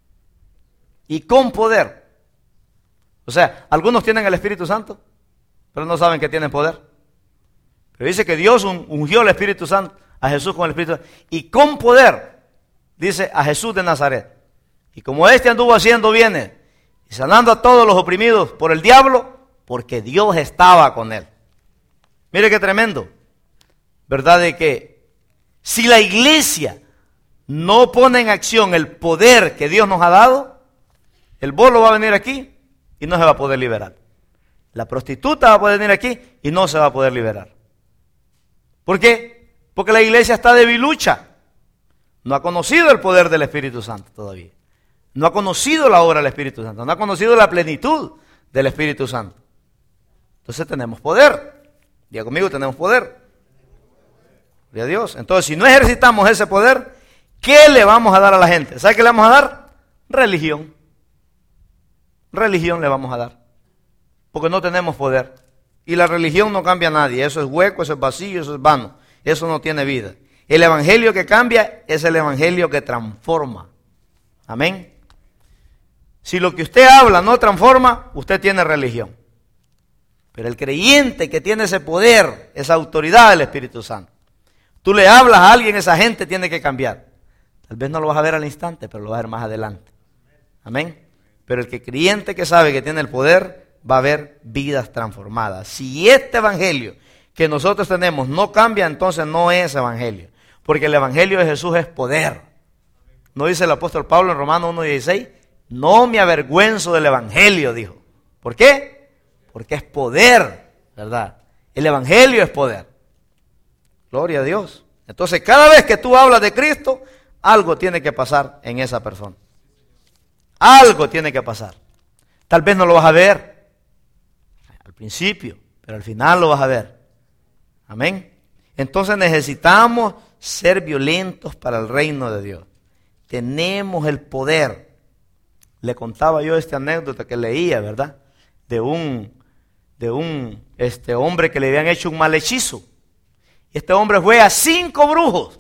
Y con poder. O sea, algunos tienen el Espíritu Santo, pero no saben que tienen poder. Pero dice que Dios ungió el Espíritu Santo, a Jesús con el Espíritu Santo, y con poder, dice, a Jesús de Nazaret. Y como éste anduvo haciendo bienes y sanando a todos los oprimidos por el diablo, porque Dios estaba con él. Mire qué tremendo, ¿verdad? De que si la iglesia no pone en acción el poder que Dios nos ha dado, el bolo va a venir aquí y no se va a poder liberar. La prostituta va a poder venir aquí y no se va a poder liberar. ¿Por qué? Porque la iglesia está debilucha. No ha conocido el poder del Espíritu Santo todavía. No ha conocido la obra del Espíritu Santo. No ha conocido la plenitud del Espíritu Santo. Entonces tenemos poder. Diga conmigo, tenemos poder. Gloria a Dios. Entonces, si no ejercitamos ese poder, ¿qué le vamos a dar a la gente? ¿Sabe qué le vamos a dar? Religión. Religión le vamos a dar. Porque no tenemos poder. Y la religión no cambia a nadie. Eso es hueco, eso es vacío, eso es vano. Eso no tiene vida. El evangelio que cambia es el evangelio que transforma. Amén. Si lo que usted habla no transforma, usted tiene religión. Pero el creyente que tiene ese poder, esa autoridad del Espíritu Santo, tú le hablas a alguien, esa gente tiene que cambiar. Tal vez no lo vas a ver al instante, pero lo vas a ver más adelante. Amén. Pero el que creyente que sabe que tiene el poder, va a ver vidas transformadas. Si este evangelio que nosotros tenemos no cambia, entonces no es evangelio. Porque el evangelio de Jesús es poder. ¿No dice el apóstol Pablo en Romanos uno dieciséis? No me avergüenzo del evangelio, dijo. ¿Por qué? Porque es poder, ¿verdad? El evangelio es poder. Gloria a Dios. Entonces, cada vez que tú hablas de Cristo, algo tiene que pasar en esa persona. Algo tiene que pasar. Tal vez no lo vas a ver al principio, pero al final lo vas a ver. Amén. Entonces necesitamos ser violentos para el reino de Dios. Tenemos el poder. Le contaba yo esta anécdota que leía, ¿verdad? De un, de un este hombre que le habían hecho un mal hechizo. Y este hombre fue a cinco brujos.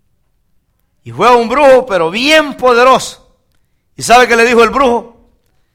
Y fue a un brujo, pero bien poderoso. ¿Y sabe qué le dijo el brujo?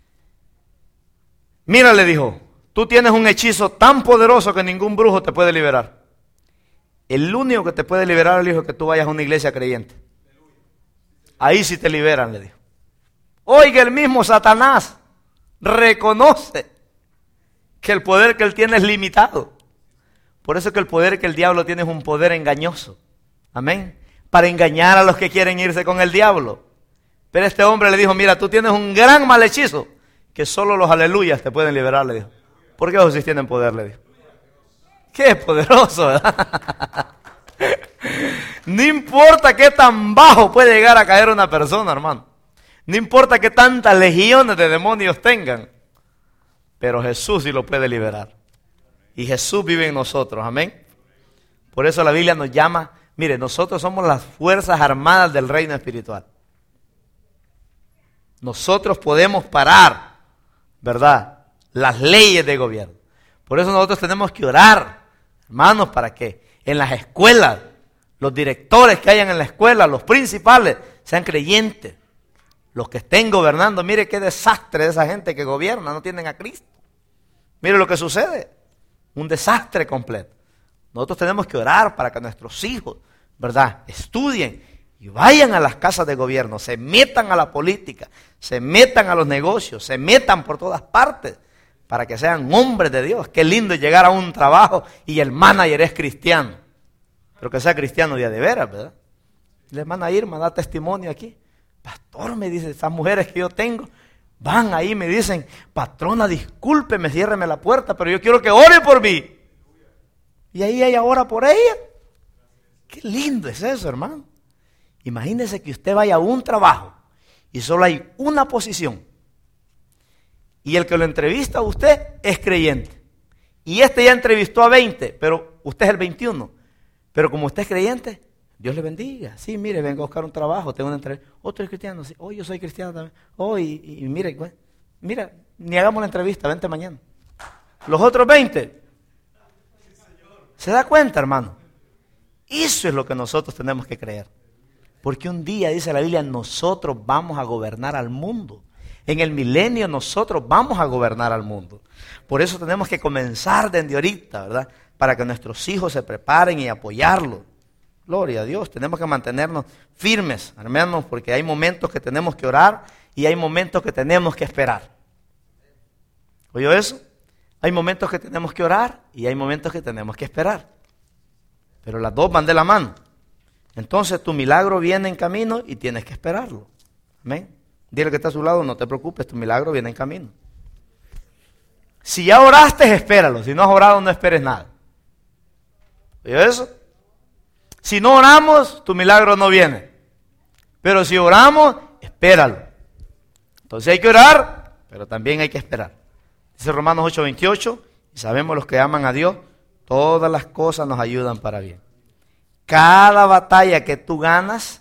Mira, le dijo, tú tienes un hechizo tan poderoso que ningún brujo te puede liberar. El único que te puede liberar, le dijo, es que tú vayas a una iglesia creyente. Ahí sí te liberan, le dijo. Oiga, el mismo Satanás reconoce que el poder que él tiene es limitado. Por eso es que el poder que el diablo tiene es un poder engañoso. Amén. Para engañar a los que quieren irse con el diablo. Pero este hombre le dijo, mira, tú tienes un gran mal hechizo que solo los aleluyas te pueden liberar, le dijo. ¿Por qué ellos sí tienen poder? Le dijo. ¡Qué poderoso! ¿Verdad? No importa qué tan bajo puede llegar a caer una persona, hermano. No importa qué tantas legiones de demonios tengan. Pero Jesús sí lo puede liberar. Y Jesús vive en nosotros, amén. Por eso la Biblia nos llama, mire, nosotros somos las fuerzas armadas del reino espiritual. Nosotros podemos parar, ¿verdad?, las leyes de gobierno. Por eso nosotros tenemos que orar, hermanos, para que en las escuelas, los directores que hayan en la escuela, los principales, sean creyentes. Los que estén gobernando, mire qué desastre de esa gente que gobierna, no tienen a Cristo. Mire lo que sucede, un desastre completo. Nosotros tenemos que orar para que nuestros hijos, ¿verdad?, estudien y vayan a las casas de gobierno, se metan a la política, se metan a los negocios, se metan por todas partes, para que sean hombres de Dios. Qué lindo es llegar a un trabajo y el manager es cristiano, pero que sea cristiano de de veras, ¿verdad? La hermana Irma da testimonio aquí. Pastor, me dice, esas mujeres que yo tengo, van ahí, me dicen, patrona, discúlpeme, ciérreme la puerta, pero yo quiero que ore por mí. Y ahí ella ora por ella. Qué lindo es eso, hermano. Imagínese que usted vaya a un trabajo y solo hay una posición. Y el que lo entrevista a usted es creyente. Y este ya entrevistó a veinte, pero usted es el veintiuno. Pero como usted es creyente, Dios le bendiga. Sí, mire, vengo a buscar un trabajo, tengo una entrevista. Otro es cristiano, sí. Oh, yo soy cristiano también. Oh, y, y, y mire, bueno, mira, ni hagamos la entrevista, vente mañana. Los otros veinte. ¿Se da cuenta, hermano? Eso es lo que nosotros tenemos que creer. Porque un día, dice la Biblia, nosotros vamos a gobernar al mundo. En el milenio nosotros vamos a gobernar al mundo. Por eso tenemos que comenzar desde ahorita, ¿verdad? Para que nuestros hijos se preparen y apoyarlos. Gloria a Dios, tenemos que mantenernos firmes, hermanos, porque hay momentos que tenemos que orar y hay momentos que tenemos que esperar. ¿Oyó eso? Hay momentos que tenemos que orar y hay momentos que tenemos que esperar. Pero las dos van de la mano. Entonces tu milagro viene en camino y tienes que esperarlo. Amén. Dile que está a su lado, no te preocupes, tu milagro viene en camino. Si ya oraste, espéralo. Si no has orado, no esperes nada. ¿Oyó eso? Si no oramos, tu milagro no viene. Pero si oramos, espéralo. Entonces hay que orar, pero también hay que esperar. Dice Romanos ocho veintiocho, y sabemos los que aman a Dios, todas las cosas nos ayudan para bien. Cada batalla que tú ganas,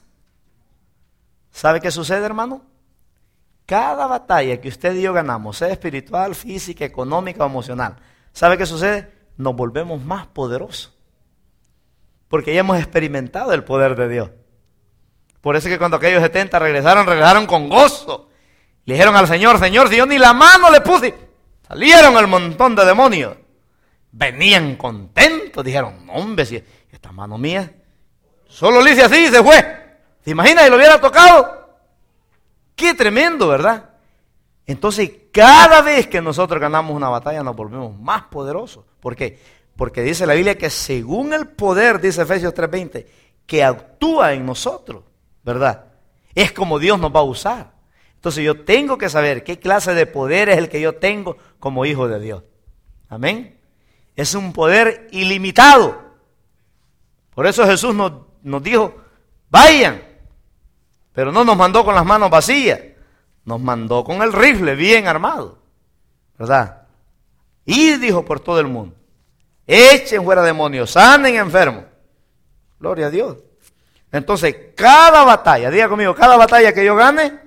¿sabe qué sucede, hermano? Cada batalla que usted y yo ganamos, sea espiritual, física, económica o emocional, ¿sabe qué sucede? Nos volvemos más poderosos. Porque ya hemos experimentado el poder de Dios. Por eso es que cuando aquellos setenta regresaron, regresaron con gozo. Le dijeron al Señor, Señor, si yo ni la mano le puse, salieron el montón de demonios. Venían contentos, dijeron, no, hombre, si esta mano mía, solo le hice así y se fue. ¿Se imagina si lo hubiera tocado? Qué tremendo, ¿verdad? Entonces, cada vez que nosotros ganamos una batalla, nos volvemos más poderosos. ¿Por qué? Porque dice la Biblia que según el poder, dice Efesios tres veinte, que actúa en nosotros, ¿verdad? Es como Dios nos va a usar. Entonces yo tengo que saber qué clase de poder es el que yo tengo como hijo de Dios. Amén. Es un poder ilimitado. Por eso Jesús nos, nos dijo, vayan. Pero no nos mandó con las manos vacías. Nos mandó con el rifle bien armado. ¿Verdad? Y dijo por todo el mundo. Echen fuera demonios, sanen enfermos. Gloria a Dios. Entonces, cada batalla, diga conmigo, cada batalla que yo gane,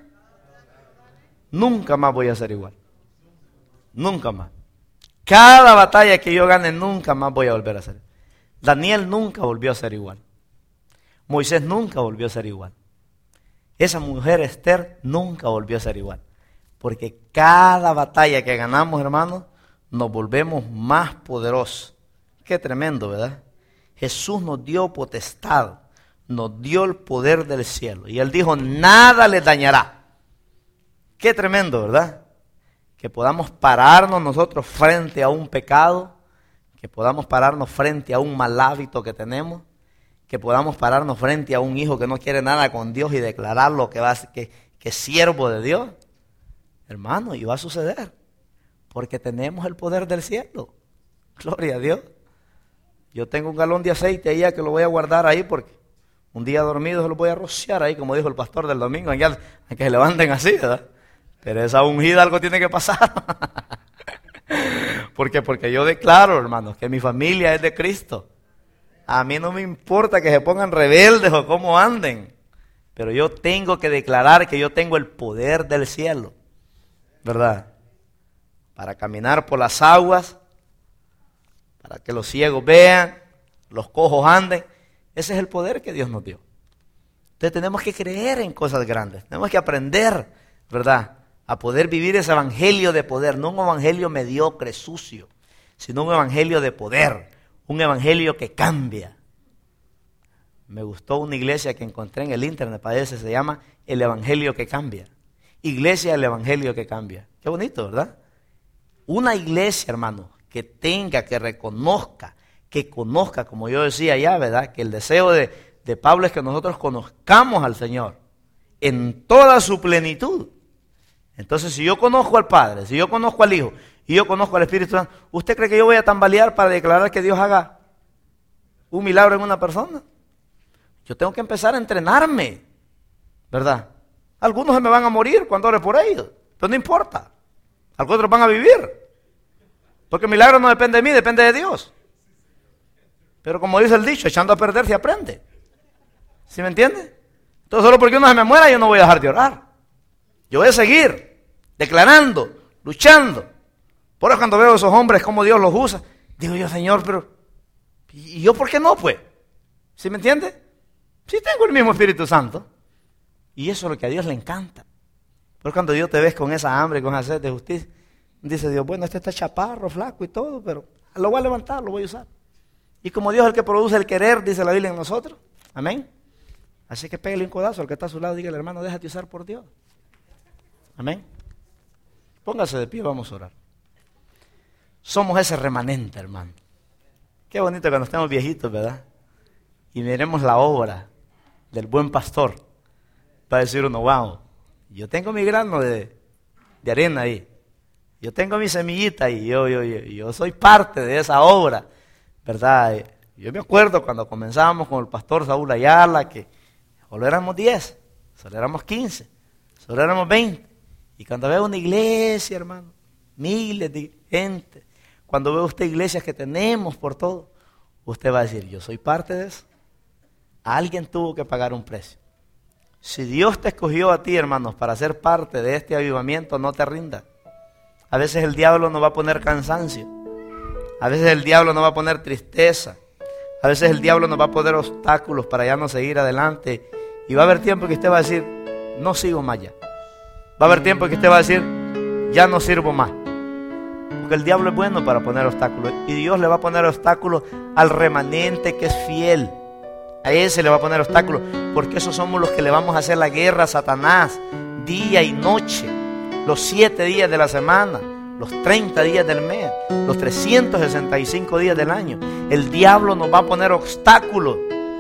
nunca más voy a ser igual. Nunca más. Cada batalla que yo gane, nunca más voy a volver a ser. Daniel nunca volvió a ser igual. Moisés nunca volvió a ser igual. Esa mujer Esther nunca volvió a ser igual. Porque cada batalla que ganamos, hermanos, nos volvemos más poderosos. Qué tremendo, ¿verdad? Jesús nos dio potestad, nos dio el poder del cielo. Y Él dijo, nada les dañará. Qué tremendo, ¿verdad? Que podamos pararnos nosotros frente a un pecado, que podamos pararnos frente a un mal hábito que tenemos, que podamos pararnos frente a un hijo que no quiere nada con Dios y declarar lo que va a ser, que, que es siervo de Dios. Hermano, y va a suceder, porque tenemos el poder del cielo. Gloria a Dios. Yo tengo un galón de aceite ahí que lo voy a guardar ahí porque Un día dormido se los voy a rociar ahí, como dijo el pastor del domingo, aunque se levanten así, ¿verdad? Pero esa ungida algo tiene que pasar. ¿Por qué? Porque yo declaro, hermanos, que mi familia es de Cristo. A mí no me importa que se pongan rebeldes o cómo anden, pero yo tengo que declarar que yo tengo el poder del cielo, ¿verdad? Para caminar por las aguas, para que los ciegos vean, los cojos anden. Ese es el poder que Dios nos dio. Entonces tenemos que creer en cosas grandes, tenemos que aprender, ¿verdad?, a poder vivir ese evangelio de poder, no un evangelio mediocre, sucio, sino un evangelio de poder, un evangelio que cambia. Me gustó una iglesia que encontré en el internet, parece, se llama El Evangelio que Cambia. Iglesia del Evangelio que Cambia. Qué bonito, ¿verdad? Una iglesia, hermano, que tenga, que reconozca, que conozca, como yo decía ya, ¿verdad? Que el deseo de, de Pablo es que nosotros conozcamos al Señor en toda su plenitud. Entonces, si yo conozco al Padre, si yo conozco al Hijo y yo conozco al Espíritu Santo, ¿usted cree que yo voy a tambalear para declarar que Dios haga un milagro en una persona? Yo tengo que empezar a entrenarme, ¿verdad? Algunos se me van a morir cuando ore por ellos, pero no importa. Algunos otros van a vivir, porque el milagro no depende de mí, depende de Dios. Pero como dice el dicho, echando a perder se aprende. ¿Sí me entiende? Entonces, solo porque uno se me muera, yo no voy a dejar de orar. Yo voy a seguir declarando, luchando. Por eso cuando veo a esos hombres, cómo Dios los usa, digo yo, Señor, pero ¿y yo por qué no, pues? ¿Sí me entiende? Sí tengo el mismo Espíritu Santo. Y eso es lo que a Dios le encanta. Pero cuando Dios te ves con esa hambre, con esa sed de justicia, dice Dios, bueno, este está chaparro, flaco y todo, pero lo voy a levantar, lo voy a usar. Y como Dios es el que produce el querer, dice la Biblia en nosotros. Amén. Así que pégale un codazo al que está a su lado, dígale, hermano, déjate usar por Dios. Amén. Póngase de pie, vamos a orar. Somos ese remanente, hermano. Qué bonito cuando estemos viejitos, ¿verdad? Y miremos la obra del buen pastor. Para decir uno, wow, yo tengo mi grano de, de arena ahí. Yo tengo mi semillita ahí. Yo, yo, yo, yo soy parte de esa obra, ¿verdad? Yo me acuerdo cuando comenzábamos con el pastor Saúl Ayala, que solo éramos diez, solo éramos quince, solo éramos veinte. Y cuando veo una iglesia, hermano, miles de gente, cuando veo usted iglesias que tenemos por todo, usted va a decir, yo soy parte de eso. Alguien tuvo que pagar un precio. Si Dios te escogió a ti, hermanos, para ser parte de este avivamiento, no te rindas. A veces el diablo nos va a poner cansancio. A veces el diablo nos va a poner tristeza. A veces el diablo nos va a poner obstáculos para ya no seguir adelante. Y va a haber tiempo que usted va a decir, no sigo más ya. Va a haber tiempo que usted va a decir, ya no sirvo más. Porque el diablo es bueno para poner obstáculos. Y Dios le va a poner obstáculos al remanente que es fiel. A ese le va a poner obstáculos. Porque esos somos los que le vamos a hacer la guerra a Satanás. Día y noche. Los siete días de la semana. Los treinta días del mes. Los trescientos sesenta y cinco días del año. El diablo nos va a poner obstáculos.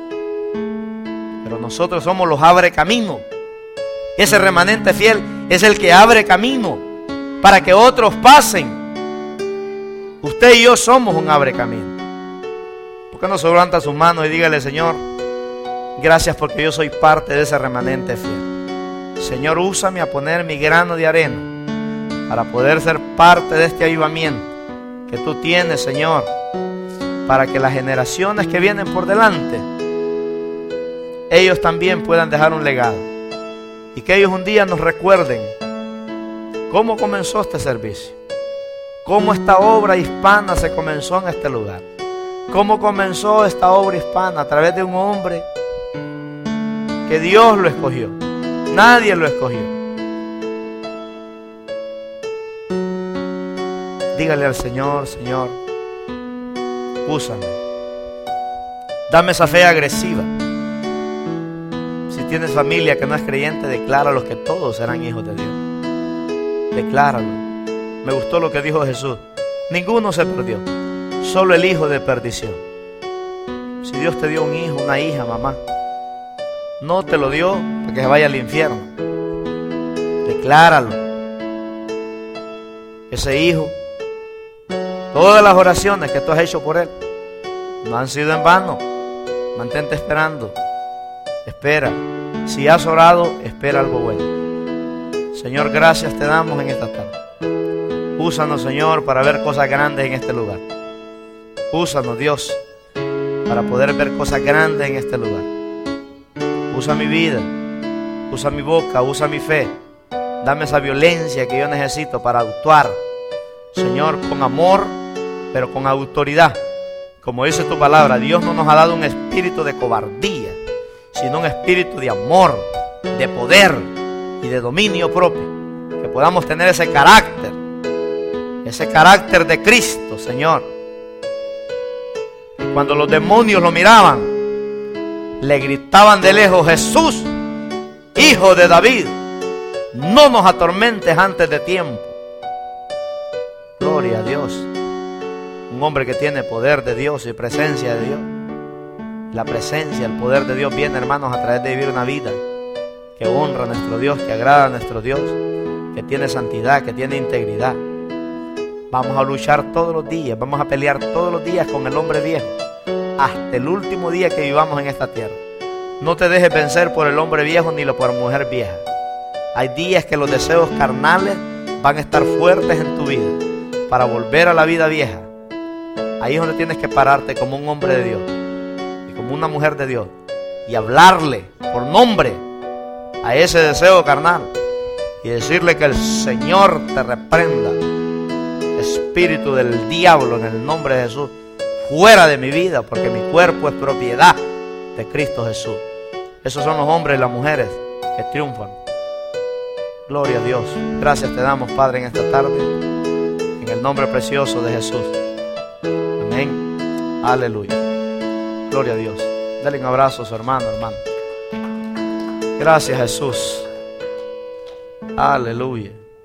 Pero nosotros somos los abre camino. Ese remanente fiel es el que abre camino para que otros pasen. Usted y yo somos un abre camino. ¿Por qué no se levanta sus manos y dígale, Señor, gracias porque yo soy parte de ese remanente fiel? Señor, úsame a poner mi grano de arena para poder ser parte de este avivamiento que tú tienes, Señor, para que las generaciones que vienen por delante, ellos también puedan dejar un legado. Y que ellos un día nos recuerden cómo comenzó este servicio, cómo esta obra hispana se comenzó en este lugar, cómo comenzó esta obra hispana a través de un hombre que Dios lo escogió, nadie lo escogió. Dígale al Señor, Señor, úsame, dame esa fe agresiva. Si tienes familia que no es creyente, decláralo que todos serán hijos de Dios. Decláralo. Me gustó lo que dijo Jesús. Ninguno se perdió, solo el hijo de perdición. Si Dios te dio un hijo, una hija, mamá, no te lo dio para que se vaya al infierno. Decláralo. Ese hijo, todas las oraciones que tú has hecho por él no han sido en vano. Mantente esperando espera. Si has orado, espera algo bueno. Señor, gracias te damos en esta tarde. Úsanos, Señor, para ver cosas grandes en este lugar. Úsanos, Dios, para poder ver cosas grandes en este lugar. Usa mi vida, usa mi boca, usa mi fe. Dame esa violencia que yo necesito para actuar, Señor, con amor, pero con autoridad. Como dice tu palabra, Dios no nos ha dado un espíritu de cobardía, sino un espíritu de amor, de poder y de dominio propio. Que podamos tener ese carácter, ese carácter de Cristo, Señor. Y cuando los demonios lo miraban, le gritaban de lejos: Jesús, Hijo de David, no nos atormentes antes de tiempo. Gloria a Dios. Un hombre que tiene poder de Dios y presencia de Dios. La presencia, el poder de Dios viene, hermanos, a través de vivir una vida que honra a nuestro Dios, que agrada a nuestro Dios, que tiene santidad, que tiene integridad. Vamos a luchar todos los días, vamos a pelear todos los días con el hombre viejo, hasta el último día que vivamos en esta tierra. No te dejes vencer por el hombre viejo ni por la mujer vieja. Hay días que los deseos carnales van a estar fuertes en tu vida para volver a la vida vieja. Ahí es donde tienes que pararte como un hombre de Dios y como una mujer de Dios y hablarle por nombre a ese deseo carnal y decirle que el Señor te reprenda, espíritu del diablo, en el nombre de Jesús, fuera de mi vida, porque mi cuerpo es propiedad de Cristo Jesús. Esos son los hombres y las mujeres que triunfan. Gloria a Dios. Gracias te damos, Padre, en esta tarde, en el nombre precioso de Jesús. Amén. Aleluya. Gloria a Dios. Dale un abrazo a su hermano, hermano. Gracias, Jesús. Aleluya.